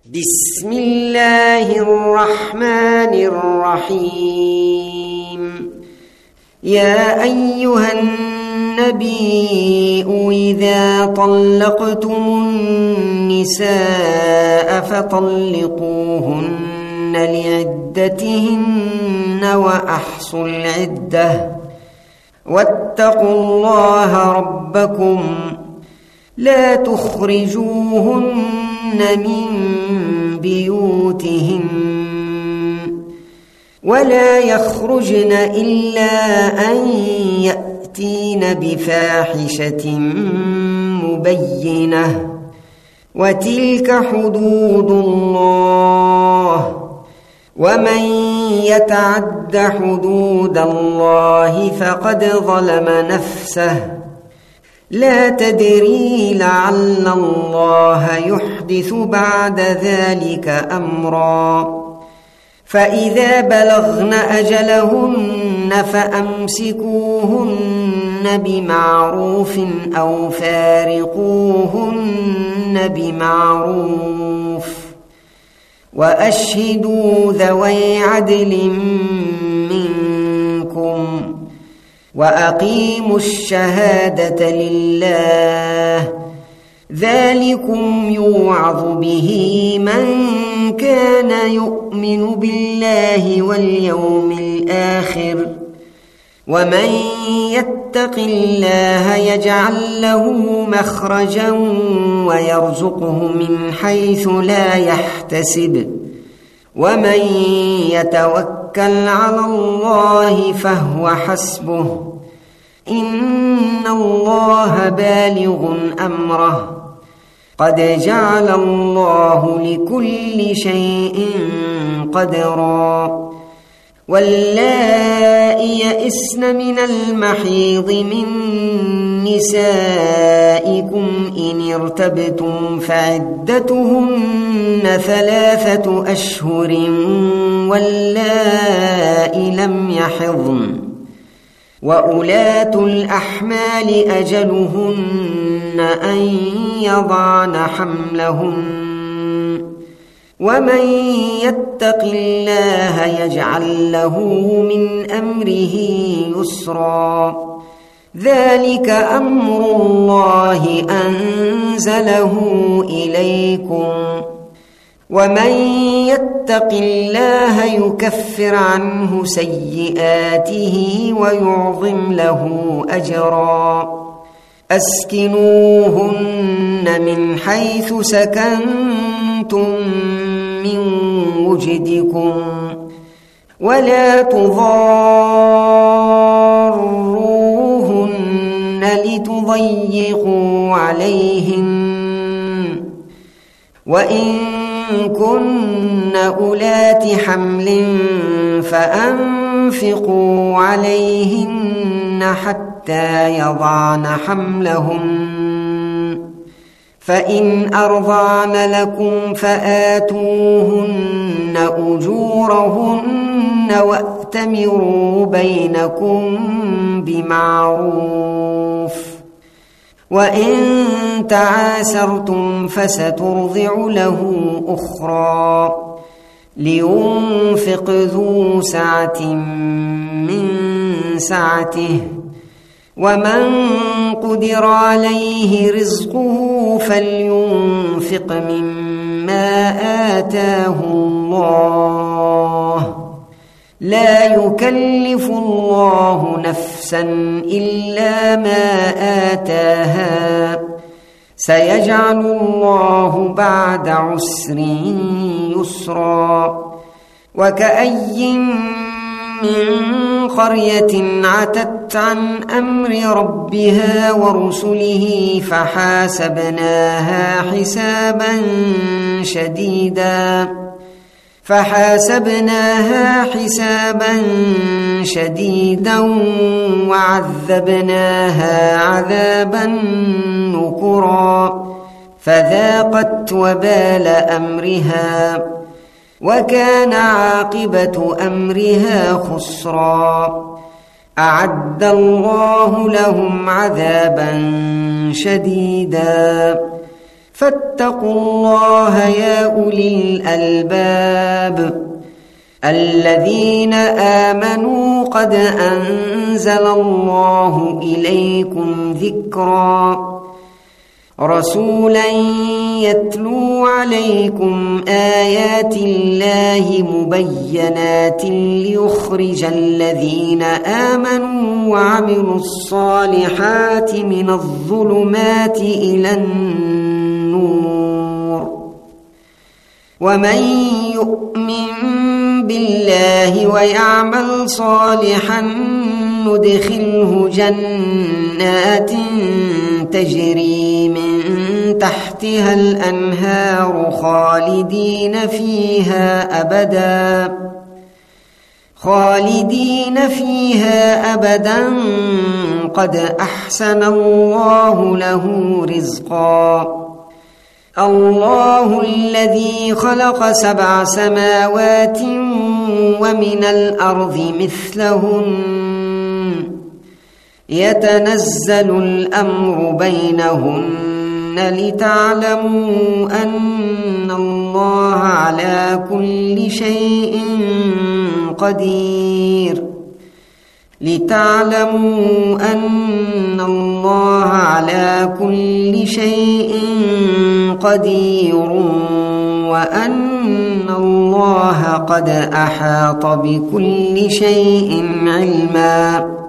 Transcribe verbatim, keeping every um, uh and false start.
بسم الله الرحمن الرحيم. يا أيها النبي إذا طلقتم النساء فطلقوهن لعدتهن وأحصوا العدة واتقوا الله ربكم لا تخرجوهن من بيوتهن ولا يخرجن إلا أن يأتين بفاحشة مبينة وتلك حدود الله ومن يتعد حدود الله فقد ظلم نفسه لا تدري لعل الله يحدث بعد ذلك أمرا. فإذا بلغن أجلهن فأمسكوهن بمعروف أو فارقوهن بمعروف وأشهدوا ذوي عدل منكم وأقيموا الشهادة لله ذلكم يوعظ به من كان يؤمن بالله واليوم الآخر ومن يتق الله يجعل له مخرجا ويرزقه من حيث لا يحتسب ومن يتوكل على الله فهو حسبه إن الله بالغ أمره قد جعل الله لكل شيء قدرا. واللائي يئسن من المحيض من نسائكم إن ارتبتم فعدتهن ثلاثة أشهر واللائي لم يحضن وأولاة الأحمال أجلهن أن يضعن حملهن ومن يتق الله يجعل له من أمره يسرا ذلك أمر الله أنزله إليكم ومن يتق الله يكفر عنه سيئاته ويعظم له أجرا. أسكنوهن من حيث سكنتم من وجدكم ولا تضاروهن لتضيقوا عليهن وإن كن أولات حمل فأنفقوا عليهن حتى يضعن حملهن فإن أرضعن لكم فآتوهن أجورهن وأتمروا بينكم بمعروف وإن تعاسرتم فسترضع له أخرى لينفق ذو سعة من سعته ومن قدر عليه رزقه فلينفق مما آتاه الله لا يكلف الله نفسا إلا ما آتاها سيجعل الله بعد عسر يسرا. وكأي من قرية عتت عن أمر ربها ورسله فحاسبناها حسابا شديدا فحاسبناها حسابا شديدا وعذبناها عذابا نكرا فذاقت وبال أمرها وكان عاقبة أمرها خسرا. أعد الله لهم عذابا شديدا فاتقوا الله يا أولي الألباب الذين آمنوا قد أنزل الله إليكم ذكرا رسولا يتلو عليكم آيات الله مبينات ليخرج الذين آمنوا وعملوا الصالحات من الظلمات إلى النور ومن يؤمن بالله ويعمل صالحا ندخله جنات تجري من تحتها الأنهار خالدين فيها أبدا خالدين فيها أبدا قد أحسن الله له رزقا الله الذي خلق سبع سماوات ومن الأرض مثلهن يتنزل الأمر بينهن لتعلموا أن الله على كل شيء قدير لتعلموا أن الله على كل شيء قدير وأن الله قد أحاط بكل شيء علما